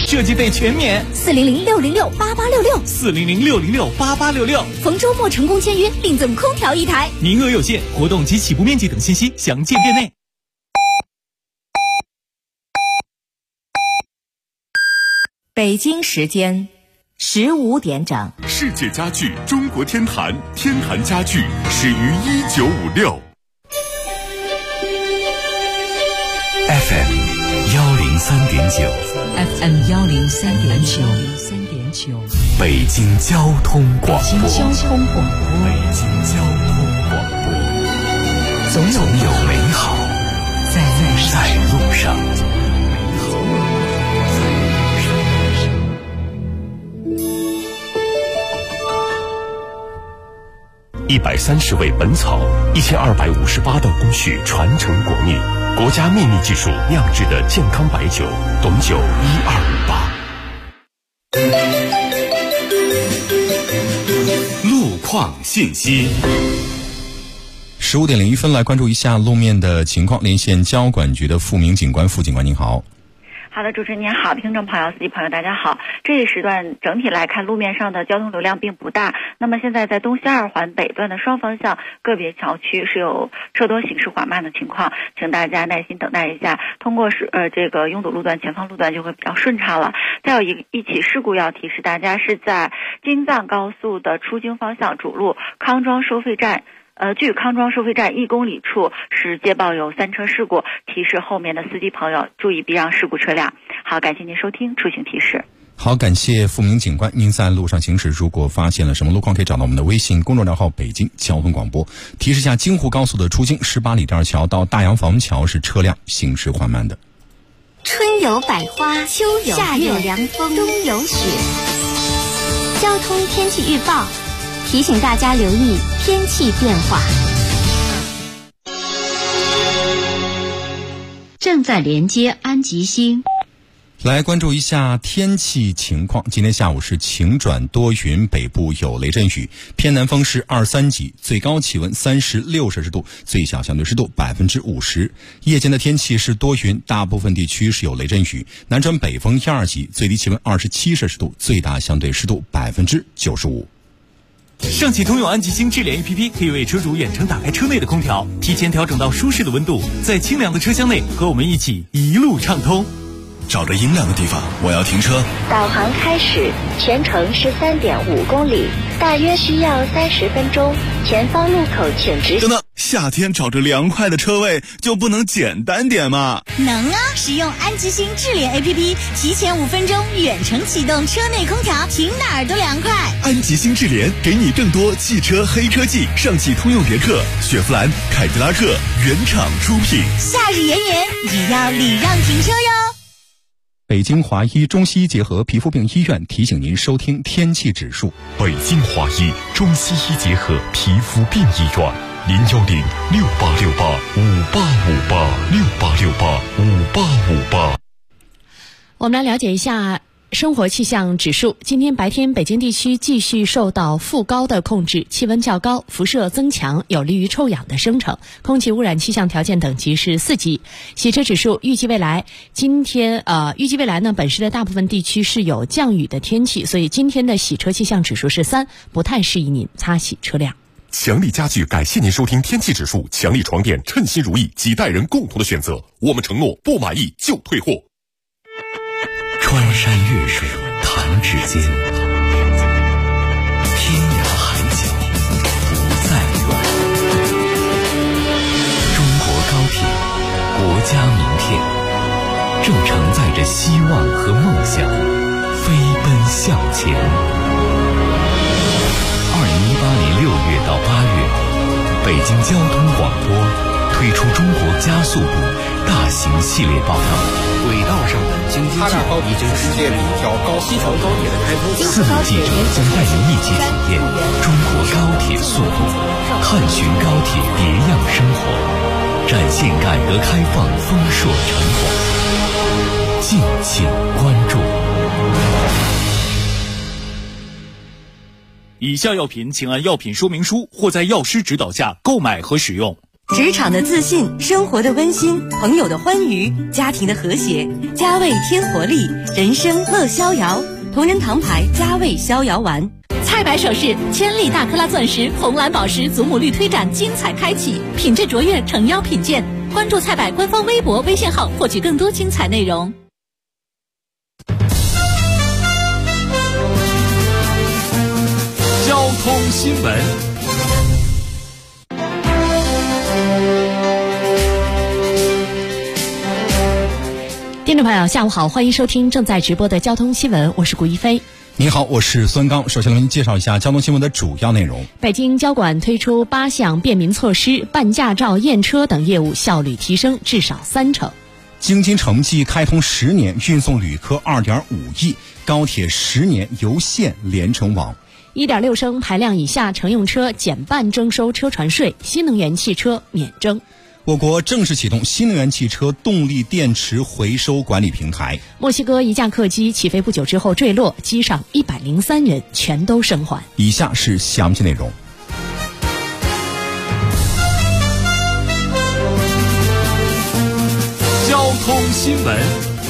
设计费全免。 400-606-8866，400-606-8866。 逢周末成功签约，另赠空调1台， 名额有限，活动及起步面积等信息详见店内。 北京时间15点整。 世界家具中国天坛，天坛家具始于1956。 FM 103.9 FM 103.9， 北京交通广播。 北京交通广播， 总有美好在路上。130味本草，1258道工序传承国秘，国家秘密技术酿制的健康白酒，董酒1258。路况信息。 15点01分，来关注一下路面的情况。连线交管局的付明警官，付警官您好。 好的，主持人您好，听众朋友、司机朋友大家好。这一时段整体来看，路面上的交通流量并不大。那么现在在东西2环北段的双方向个别桥区是有车多行驶缓慢的情况，请大家耐心等待一下，通过这个拥堵路段前方路段就会比较顺畅了。再有一起事故要提示大家，是在京藏高速的出京方向主路康庄收费站。距康庄收费站1公里处是接报有3车事故，提示后面的司机朋友注意避让事故车辆。好，感谢您收听出行提示。 好，感谢付明警官。您在路上行驶，如果发现了什么路况，可以找到我们的微信公众账号北京交通广播。提示下，京沪高速的出京18里店桥到大洋房桥是车辆行驶缓慢的。 春有百花，秋有夏有凉风，冬有雪。交通天气预报提醒大家留意天气变化。 正在连接安吉星。 来关注一下天气情况。今天下午是晴转多云，北部有雷阵雨，偏南风是2、3级，最高气温36摄氏度，最小相对湿度50%。夜间的天气是多云，大部分地区是有雷阵雨，南转北风1、2级，最低气温27摄氏度，最大相对湿度95%。 上汽通用安吉星智联 APP 可以为车主远程打开车内的空调，提前调整到舒适的温度，在清凉的车厢内和我们一起一路畅通。 找着阴凉的地方，我要停车。 导航开始，全程是3.5公里，大约需要30分钟。前方路口请直行。 等等，夏天找着凉快的车位就不能简单点吗？ 能啊！使用安吉星智联 APP， 提前5分钟远程启动车内空调，停哪儿都凉快。 安吉星智联给你更多汽车黑科技，上汽通用别克、雪佛兰、凯迪拉克原厂出品。 夏日炎炎，也要礼让停车哟。 北京华医中西医结合皮肤病医院提醒您收听天气指数。 北京华医中西医结合皮肤病医院，010-6868-5858，6868-5858。 我们来了解一下生活气象指数。今天白天北京地区继续受到副高的控制，气温较高，辐射增强，有利于臭氧的生成，空气污染气象条件等级是4级。洗车指数预计未来呢，本市的大部分地区是有降雨的天气，所以今天的洗车气象指数是3，不太适宜您擦洗车辆。 强力家具感谢您收听天气指数，强力床垫称心如意，几代人共同的选择，我们承诺不满意就退货。 穿山越水弹指间，天涯海角不再远。中国高铁，国家名片，正承载着希望和梦想，飞奔向前。2018年6月到8月，北京交通广播推出中国加速度大型系列报道。 轨道上的京津冀已经世界里一条西城高铁的开通 ，4路记者将带您一起体验中国高铁速度，探寻高铁别样生活，展现改革开放丰硕成果。敬请关注。 以下药品请按药品说明书或在药师指导下购买和使用。 职场的自信，生活的温馨，朋友的欢愉，家庭的和谐。佳味添活力，人生乐逍遥。同仁堂牌佳味逍遥丸。 菜百首饰千粒大克拉钻石、红蓝宝石祖母绿推展精彩开启，品质卓越，诚邀品鉴。关注菜百官方微博、微信号，获取更多精彩内容。 交通新闻。 听众朋友，下午好，欢迎收听正在直播的交通新闻，我是古一飞。 你好，我是孙刚。首先为您介绍一下交通新闻的主要内容。 北京交管推出8项便民措施，办驾照、验车等业务效率提升至少30%。 京津城际开通10年，运送旅客2.5亿，高铁10年由线连成网。 1.6升排量以下乘用车减半征收车船税，新能源汽车免征。 我国正式启动新能源汽车动力电池回收管理平台。 墨西哥一架客机起飞不久之后坠落，机上103人全都生还。 以下是详细内容。 交通新闻。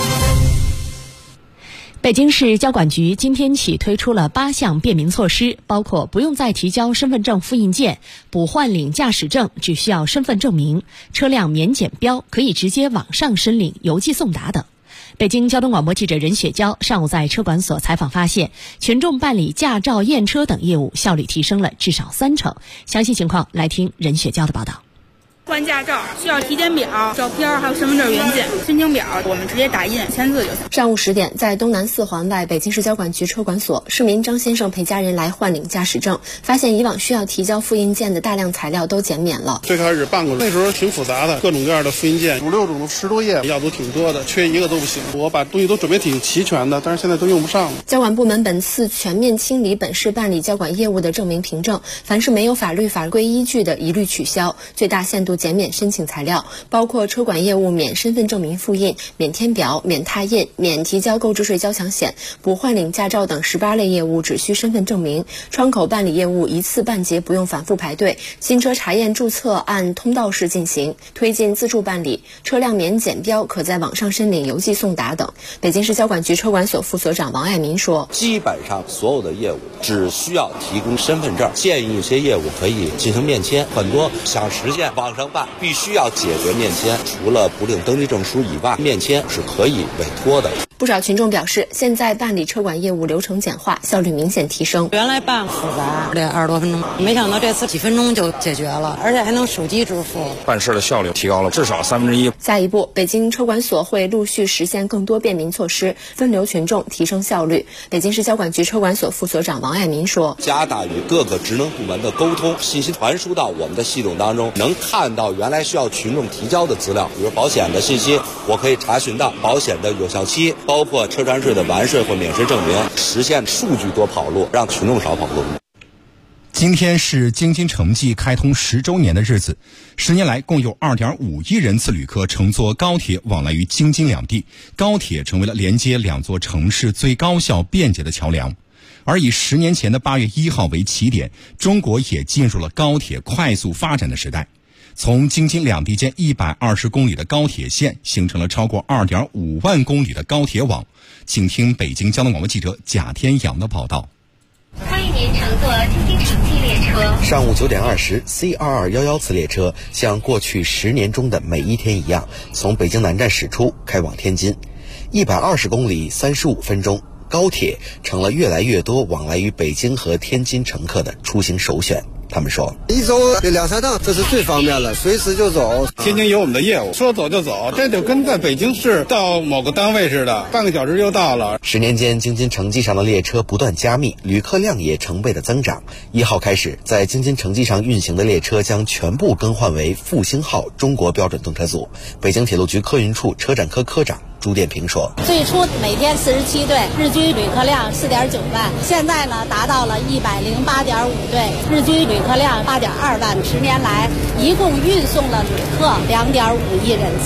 北京市交管局今天起推出了8项便民措施，包括不用再提交身份证复印件，补换领驾驶证只需要身份证明，车辆免检标可以直接网上申领，邮寄送达等。北京交通广播记者任雪娇上午在车管所采访发现，群众办理驾照、验车等业务效率提升了至少30%。详细情况来听任雪娇的报道。 换驾照需要体检表、照片，还有身份证原件。申请表我们直接打印签字就行。 上午10点，在东南4环外北京市交管局车管所，市民张先生陪家人来换领驾驶证，发现以往需要提交复印件的大量材料都减免了。 最开始办过，那时候挺复杂的，各种各样的复印件，5、6种10多页，要都挺多的，缺一个都不行。我把东西都准备挺齐全的，但是现在都用不上了。 交管部门本次全面清理本市办理交管业务的证明凭证，凡是没有法律法规依据的一律取消，最大限度减免申请材料，包括车管业务免身份证明复印、免填表、免拓印、免提交购置税交强险，补换领驾照等18类业务只需身份证明，窗口办理业务一次办结，不用反复排队，新车查验注册按通道式进行，推进自助办理，车辆免检标可在网上申领，邮寄送达等。北京市交管局车管所副所长王爱民说， 基本上所有的业务只需要提供身份证，建议一些业务可以进行面签，很多想实现网上办必须要解决面签，除了不领登记证书以外，面签是可以委托的。 不少群众表示，现在办理车管业务流程简化，效率明显提升。 原来办复杂，得20多分钟，没想到这次几分钟就解决了，而且还能手机支付， 办事的效率提高了至少1/3。 下一步，北京车管所会陆续实现更多便民措施，分流群众，提升效率。北京市交管局车管所副所长王爱民说， 加大与各个职能部门的沟通，信息传输到我们的系统当中，能看到原来需要群众提交的资料，比如保险的信息，我可以查询到保险的有效期，包括车船税的完税或免税证明，实现数据多跑路，让群众少跑路。 今天是京津城际开通10周年的日子，10年来共有2.5亿人次旅客乘坐高铁往来于京津两地，高铁成为了连接两座城市最高效便捷的桥梁。而以10年前的8月1号为起点，中国也进入了高铁快速发展的时代。从京津两地间120公里的高铁线，形成了超过2.5万公里的高铁网。请听北京交通广播记者贾天阳的报道。 欢迎您乘坐京津城际列车。 上午9点20 ，C2211次列车像过去10年中的每一天一样，从北京南站驶出，开往天津，120公里35分钟。高铁成了越来越多往来于北京和天津乘客的出行首选。他们说， 一周就2、3趟，这是最方便了，随时就走。 天津有我们的业务，说走就走，这就跟在北京市到某个单位似的，半个小时就到了。 10年间，京津城际上的列车不断加密，旅客量也成倍的增长。1号开始，在京津城际上运行的列车将全部更换为复兴号中国标准动车组。北京铁路局客运处车站科科长朱殿平说， 最初每天47对，日均旅客量4.9万，现在呢达到了108.5对，日均旅客量8.2万。10年来，一共运送了旅客2.5亿人次。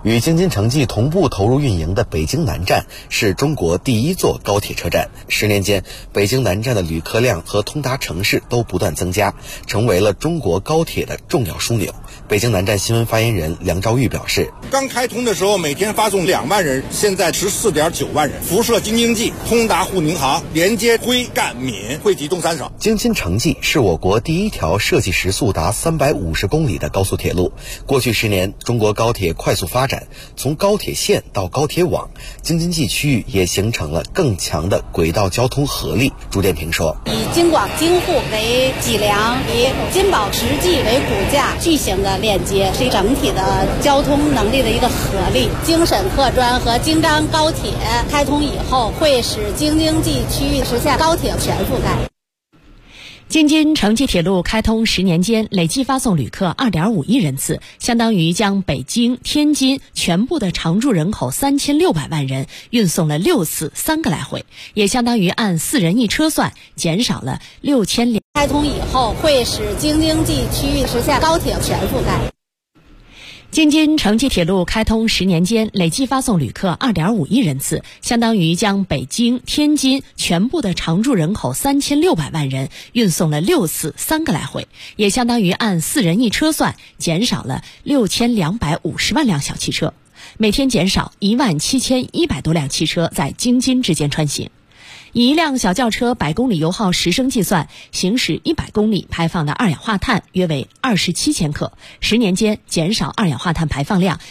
与京津城际同步投入运营的北京南站是中国第一座高铁车站。10年间，北京南站的旅客量和通达城市都不断增加，成为了中国高铁的重要枢纽。北京南站新闻发言人梁兆玉表示， 刚开通的时候每天发送2万人，现在14.9万人，辐射京津冀，通达沪宁杭，连接徽赣闽，惠及东三省。 京津城际是我国第一条设计时速达350公里的高速铁路。过去10年，中国高铁快速发展，从高铁线到高铁网，京津冀区域也形成了更强的轨道交通合力。朱殿平说， 以京广京沪为脊梁，以金宝实际为骨架，巨型的链接，是整体的交通能力的一个合力。京沈客专和京张高铁开通以后，会使京津冀区域实现高铁全覆盖。 京津城际铁路开通10年间，累计发送旅客2.5亿人次，相当于将北京、天津全部的常住人口3600万人运送了6次3个来回，也相当于按4人1车算，减少了6200。 开通以后，会使京津冀区域实现高铁全覆盖。 京津城际铁路开通10年间，累计发送旅客2.5亿人次，相当于将北京、天津全部的常住人口3600万人运送了6次3个来回，也相当于按4人1车算，减少了6250万辆小汽车，每天减少17100多辆汽车在京津之间穿行。以一辆小轿车100公里油耗10升计算，行驶100公里排放的二氧化碳约为27千克，10年间减少二氧化碳排放量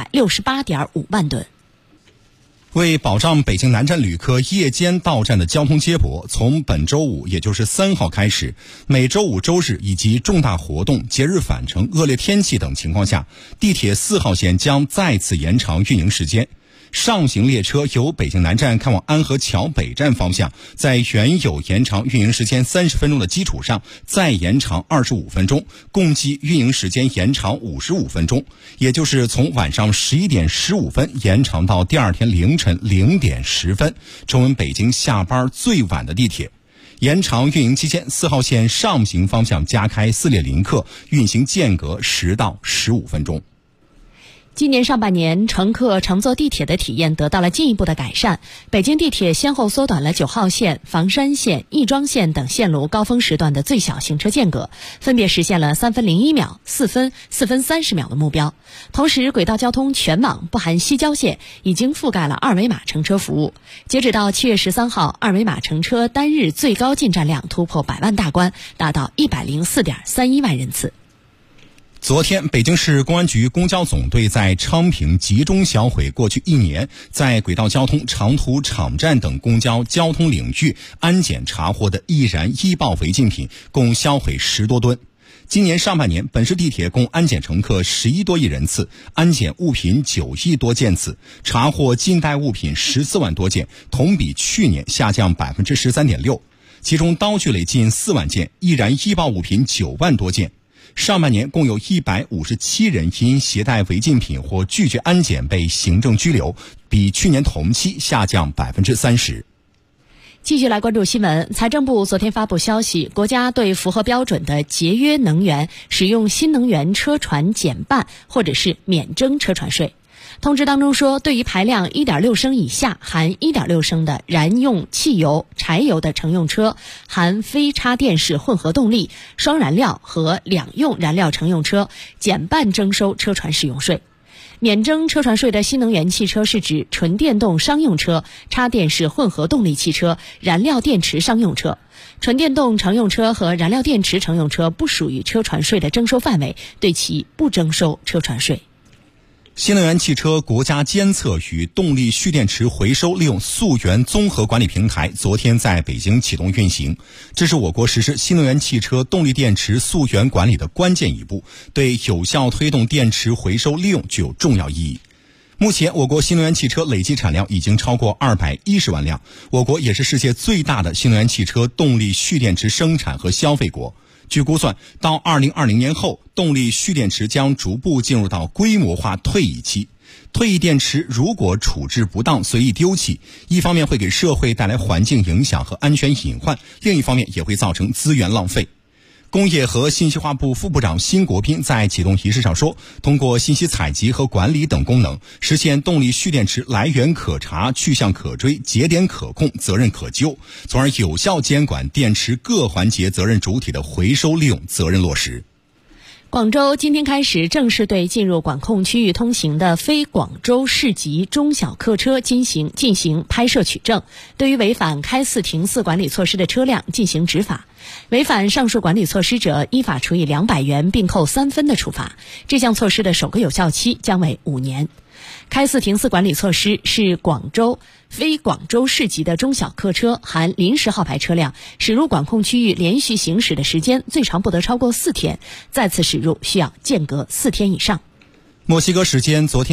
168.5万吨。 为保障北京南站旅客夜间到站的交通接驳，从本周五，也就是3号开始，每周五、周日以及重大活动、节日返程、恶劣天气等情况下，地铁4号线将再次延长运营时间。上行列车由北京南站开往安河桥北站方向，在原有延长运营时间30分钟的基础上，再延长25分钟，共计运营时间延长55分钟，也就是从晚上11点15分延长到第二天凌晨0点10分，成为北京下班最晚的地铁。延长运营期间，4号线上行方向加开4列临客，运行间隔10到15分钟。 今年上半年，乘客乘坐地铁的体验得到了进一步的改善。北京地铁先后缩短了9号线、房山线、亦庄线等线路高峰时段的最小行车间隔，分别实现了3分01秒、4分、4分30秒的目标。同时，轨道交通全网不含西郊线已经覆盖了二维码乘车服务。截止到7月13号，二维码乘车单日最高进站量突破100万大关，达到104.31万人次。 昨天，北京市公安局公交总队在昌平集中销毁过去1年在轨道交通、长途场站等公交交通领域安检查获的易燃易爆违禁品，共销毁10多吨。今年上半年，本市地铁共安检乘客11多亿人次，安检物品9亿多件次，查获禁带物品14万多件，同比去年下降13.6%。其中刀具类近4万件，易燃易爆物品9万多件。上半年共有157人因携带违禁品或拒绝安检被行政拘留，比去年同期下降30%。 继续来关注新闻。财政部昨天发布消息，国家对符合标准的节约能源使用新能源车船减半或者是免征车船税。通知当中说，对于排量1.6升以下含1.6升的燃用汽油、柴油的乘用车，含非插电式混合动力、双燃料和两用燃料乘用车，减半征收车船使用税。免征车船税的新能源汽车是指纯电动商用车、插电式混合动力汽车、燃料电池商用车。纯电动乘用车和燃料电池乘用车不属于车船税的征收范围，对其不征收车船税。 新能源汽车国家监测与动力蓄电池回收利用溯源综合管理平台昨天在北京启动运行，这是我国实施新能源汽车动力电池溯源管理的关键一步，对有效推动电池回收利用具有重要意义。目前，我国新能源汽车累计产量已经超过210万辆，我国也是世界最大的新能源汽车动力蓄电池生产和消费国。据估算，到2020年后，动力蓄电池将逐步进入到规模化退役期。退役电池如果处置不当、随意丢弃，一方面会给社会带来环境影响和安全隐患，另一方面也会造成资源浪费。 工业和信息化部副部长辛国斌在启动仪式上说，通过信息采集和管理等功能，实现动力蓄电池来源可查、去向可追、节点可控、责任可究，从而有效监管电池各环节责任主体的回收利用责任落实。 广州今天开始正式对进入管控区域通行的非广州市级中小客车进行拍摄取证，对于违反开4停4管理措施的车辆进行执法。违反上述管理措施者，依法处以200元并扣3分的处罚。这项措施的首个有效期将为5年。开4停4管理措施是非广州市级的中小客车含临时号牌车辆驶入管控区域连续行驶的时间最长不得超过4天，再次驶入需要间隔4天以上。 墨西哥时间昨天